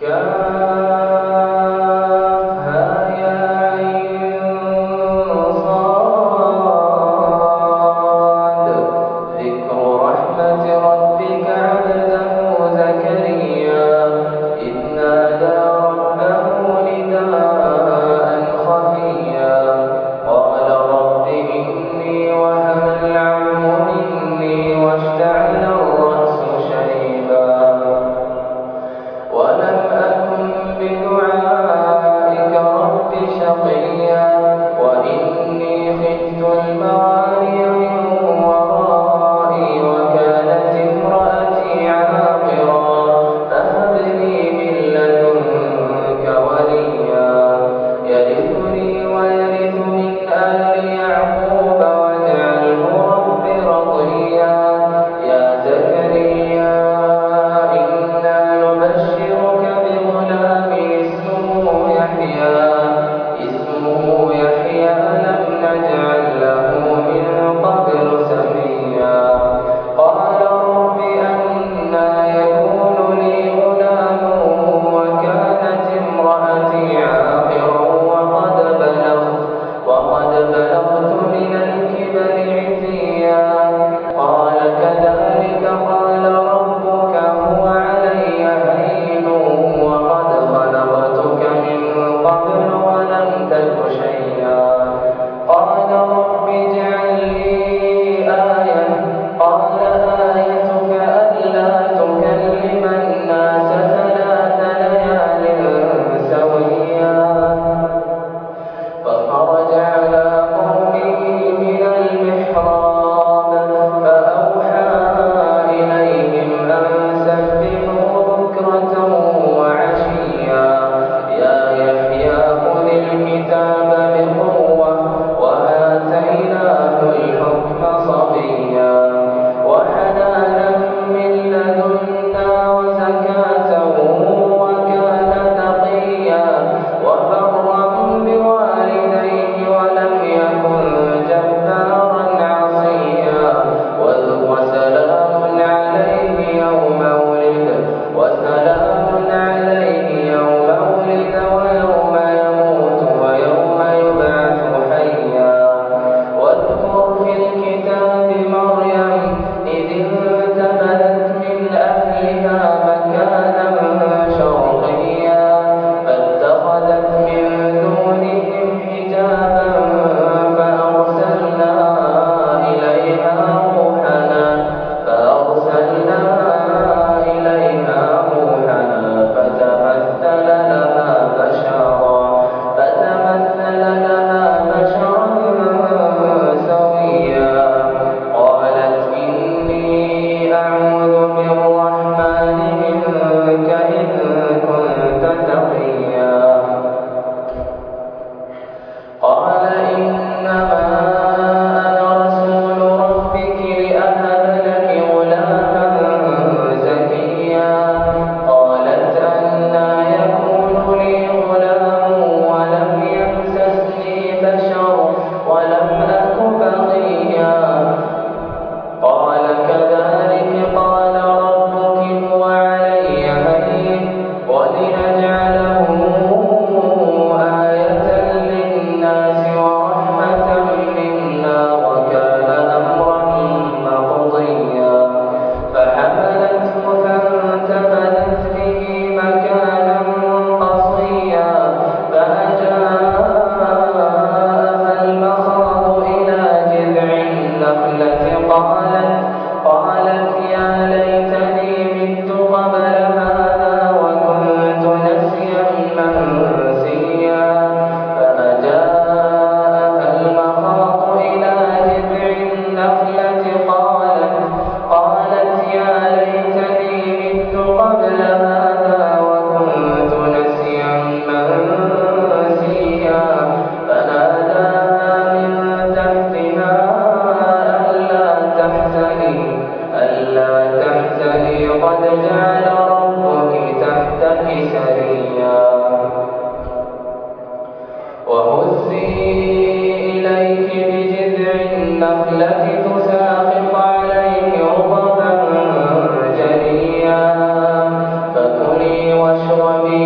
واشربي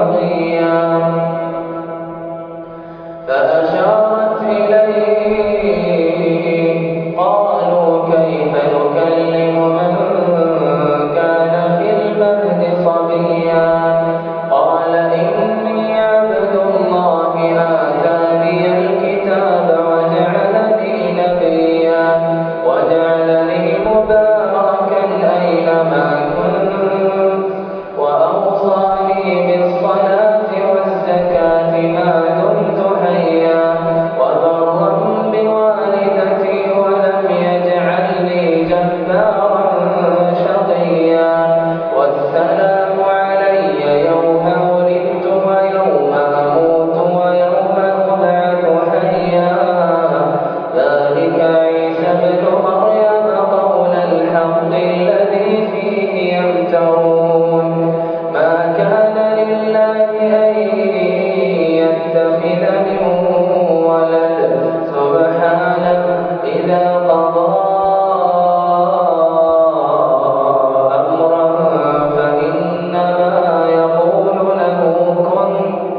بغيا فأشارت إليه قالوا كيف نكلم من كان في المهد صبيا قال إني عبد الله آتاني الكتاب وجعلني نبيا وجعلني مباركا أينما كنت وأوصاني بالصلاة والزكاة ما دمت حيا وبرا بوالدتي ولم يجعلني جبارا شقيا والسلام علي يوم ولدت ويوم أموت ويوم أبعث حيا ذلك عيسى ابن مريم قول الحق الذي فيه يمترون ما كان لله أن يتخذ من ولد سبحانه إذا قضى أمرا فإنما يقول له كن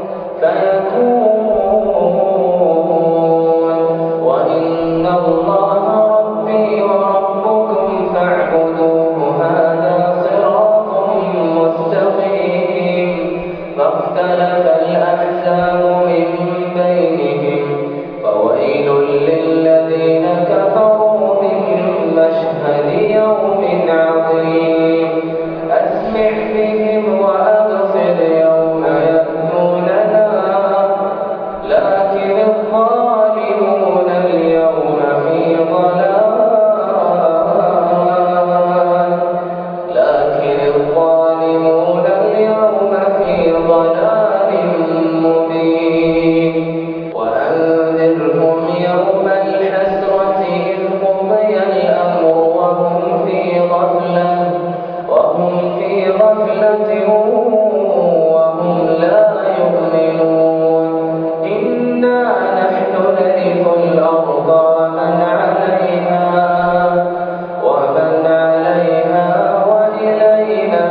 فيكون وإن الله ربي وربكم فاعبدوه هذا صراط مستقيم فاختلف الأحزاب من بينهم فويل للذين كفروا من مشهد يوم عظيم أسمع بهم وأبصر يوم يأتوننا لكن الظالمون اليوم في ضلال مبين وأنذرهم يوم الحسرة إذ قضي الأمر وهم في غفلة وهم لا يؤمنون إنا نحن نرث الأرض ومن عليها وإلينا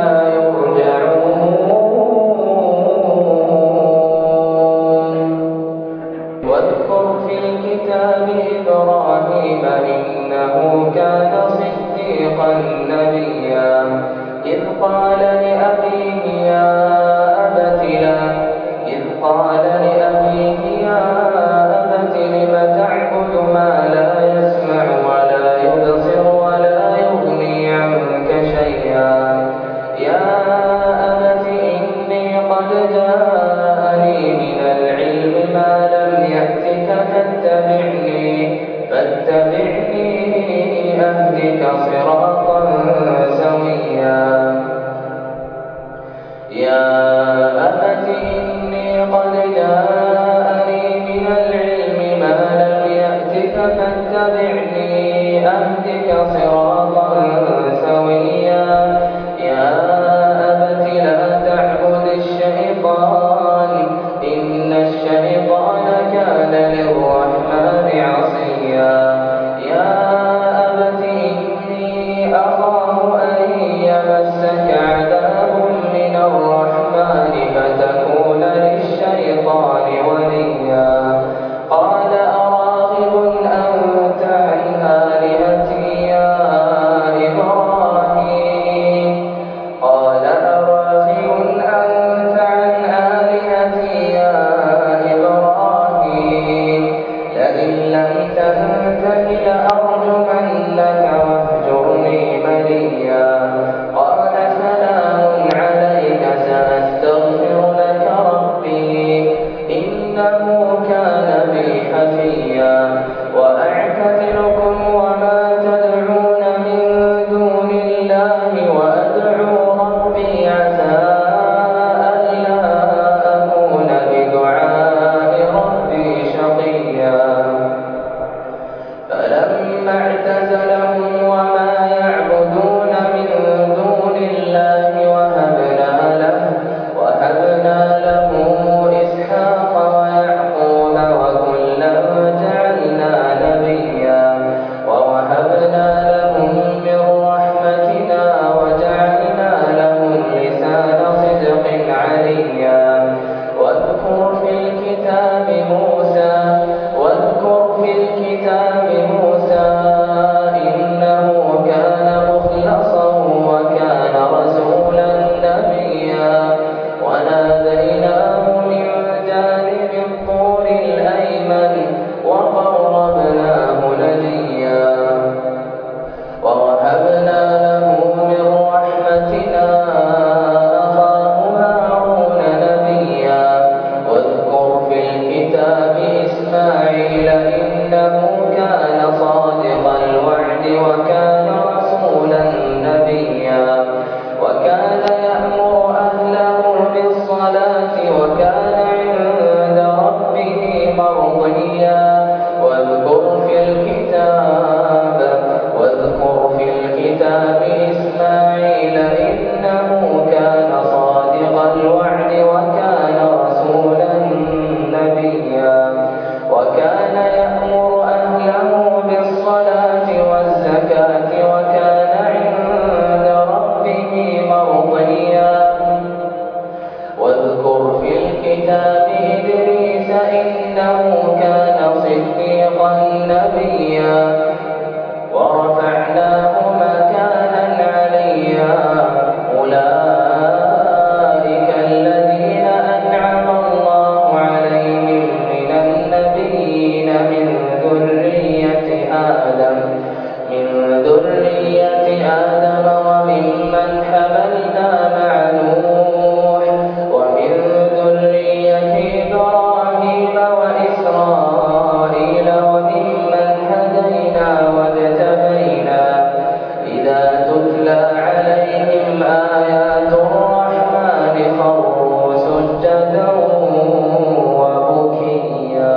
واذكر في الكتاب إبراهيم إنه كان صديقا نبيا إذ قال لأبيه يا أبت لم تعبد ما لا يسمع ولا يبصر ولا يغني عنك شيئا يا أبت إني قد جاءني من العلم ما لم يأتك فاتبعني أهدك صراطا سويا يا أبت إني قد جاءني من العلم ما لم يأتك فاتبعني أهدك صراطا سويا يا أبت لا تعبد الشيطان إن الشيطان كان للرحمن عصيا يا أبت إني أخاف أن يمسك عذاب من الرحمن فتكون للشيطان وليا قال أراغب أنت عن آلهتي يا إبراهيم قال أراغب أنت عن آلهتي يا إبراهيم لئن لم تنته لأرجمنك واهجرني مليا قال سلام عليك سأستغفر لك ربي إنه كان بي حفيا وأعتزلكم وما تدعون من دون الله وأدعو ربي عسى ألا أكون بدعاء ربي شقيا فلما اعتزلهم وما يعبدون من دون الله وهبنا له إسحاق ويعقوب وكلا جعلنا نبيا الصلاة وكان عند ربه مرضيا واذكر في الكتاب إسماعيل إنه كان صادق الوعد وكان رسولا نبيا وكان يأمر أهله بالصلاة والزكاة وكان عند ربه مرضيا واذكر في الكتاب إدريس إنه كان صديقا نبيا ورفعناه مكانا عليا أولئك الذين أنعم الله عليهم من النبيين من ذرية آدم وممن حملنا مع نوح ومن ذرية إبراهيم وإسرائيل وممن هدينا واجتبينا إذا تتلى عليهم آيات الرحمن خروا سجدا وبكيا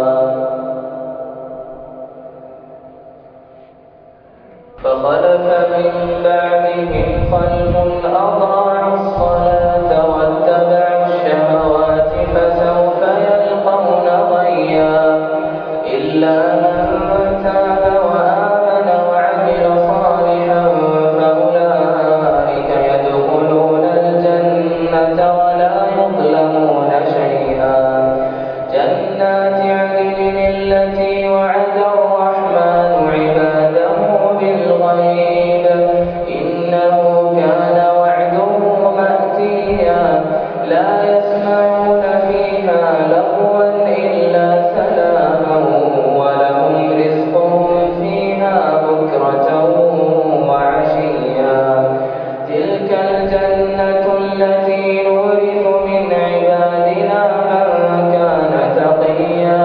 فخلف من بعدهم خلف أضاعوا الصلاة واتبعوا الشهوات فسوف يلقون غيا إلا من تاب وآمن وعمل صالحا فأولئك يدخلون الجنة ولا يظلمون شيئا جنات عدن التي وعد الرحمن عباده بالغيب إنه كان وعده مأتيا لا يسمعون فيها لغوا إلا سلاما ولهم رزقهم فيها بكرة وعشيا تلك الجنة التي نورث من عبادنا من كان تقيا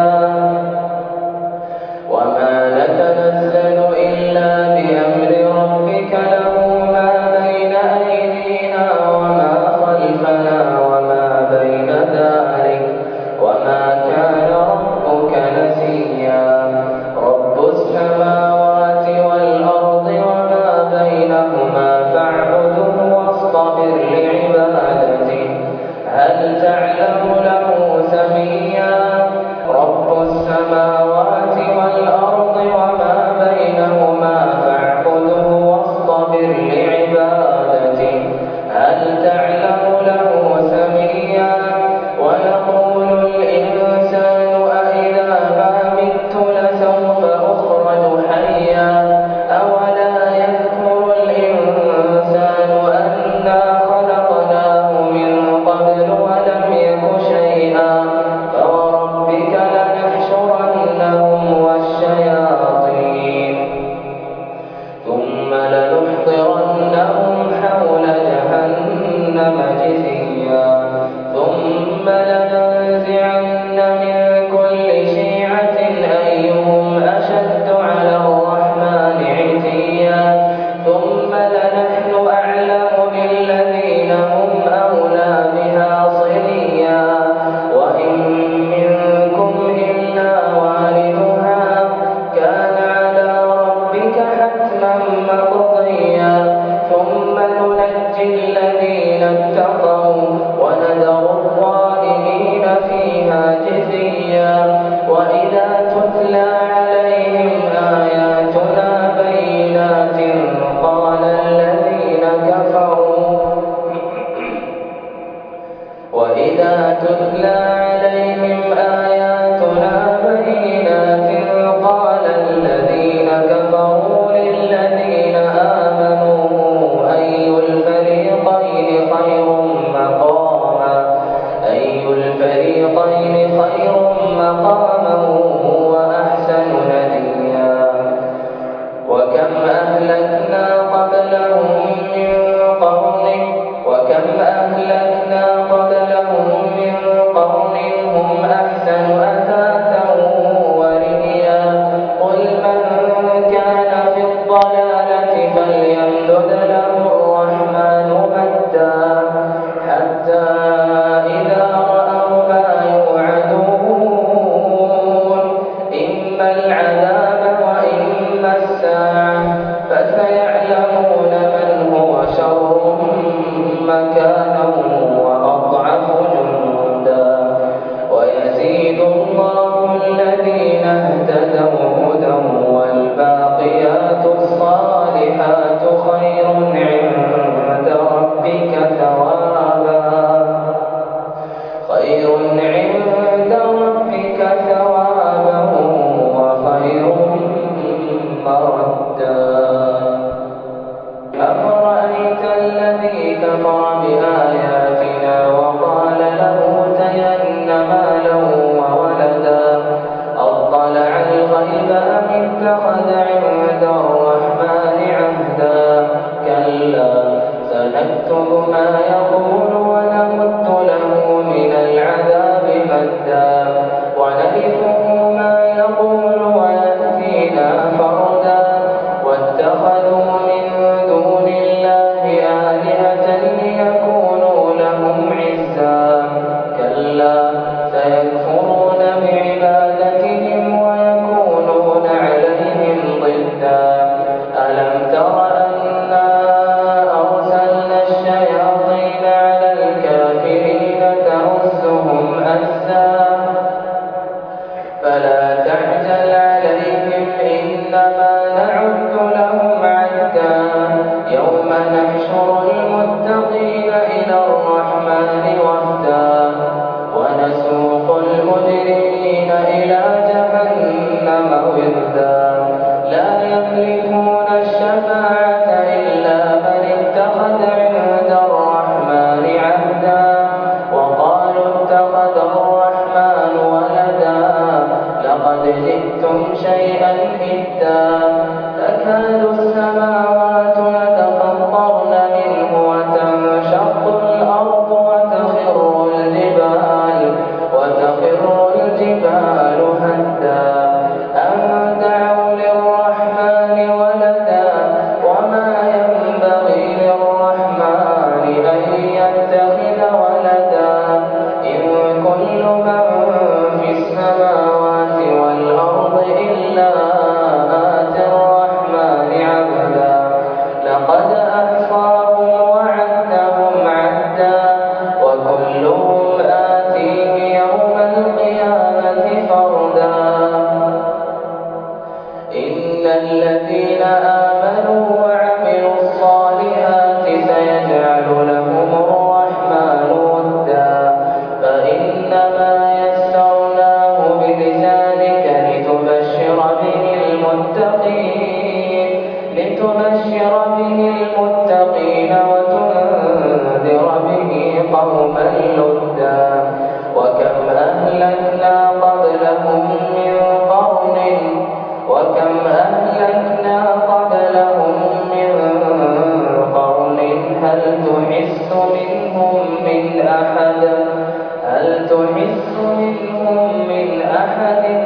وما نتنزل إلا بأمر ربك له ما بين أيدينا وما خلفنا وما بين ذلك وما كان ربك نسيا رب السماوات والأرض وما بينهما فاعبده واصطبر لعبادته هل تعلم له سميا رب السماوات والأرض وما بينهما فاعبده واصطبر لعبادته هل تعلم له سميا ويقول الإنسان أإذا ما مت لسوف أخرج حيا أولا يذكر الإنسان أنا خلقناه من قبل ولم يك شيئا فوربك لنحشرنهم والشياطين ثم لنحضرنهم حول جهنم جثيا ثم لننزعن من كل شيعة أيهم أشد على الرحمن عتيا ثم لنحن أعلم بالذين هم أولى بها صليا وإن منكم إلا واردها كان على ربك حتما مقضيا ثم ننجي الذين اتقوا ونذر الظالمين فيها جثيا وإذا تتلى عليهم آياتنا بينات قال الذين كفروا وإذا تتلى عليهم آياتنا بينات قال الذين كفروا للذين آمنوا أي الفريقين خير مقاما وأحسن نديا وكم أهلكنا قبلهم من قرن هم أحسن أثاثا ورئيا قل من كان في الضلالة فليمدد له الرحمن مدا حتى إذا عند ربك ثوابا وخير مردا. أفرأيت الذي كفر بآياتنا وقال لأوتين مالا وولدا أطلع الغيب أم اتخذ عند الرحمن عهدا كلا سنكتب ما يقول ونمد له من العذاب مدا ونرثه ما يقول ويأتينا فردا واتخذوا من دون الله آلهة ليكونوا لهم عزا كلا سيكفرون بعبادتهم ويكونون عليهم ضدا ألم تر أنا أرسلنا الشياطين على الكافرين تؤزهم أزا فلا تعجل عليهم إنما نعد لهم عدا يوم نحشر المتقين إلى الرحمن وفدا ونسوق المجرمين إلى جهنم وردا لا يملكون الشفاعة إلا من اتخذ عند الرحمن عهدا وقالوا اتخذ الرحمن ولدا لقد جئتم شيئا إدا تكاد السماوات يتفطرن منه وتنشق الأرض وتخر الجبال هدا أن دعوا للرحمن ولدا وما ينبغي للرحمن أن يتخذ ولدا إن كل من في السماوات والأرض إلا آتي الرحمن عبدا لقد أحصاهم وعدهم عدا وكلهم آتيه يوم القيامة فردا إن الذين آمنوا وعملوا الصالحات سيجعل لهم الرحمن ودا فإنما يسرناه بلسانك لتبشر به المتقين وتنذر به قوما لدا وكم أهلكنا قبلهم من قرن هل تحس منهم من أحد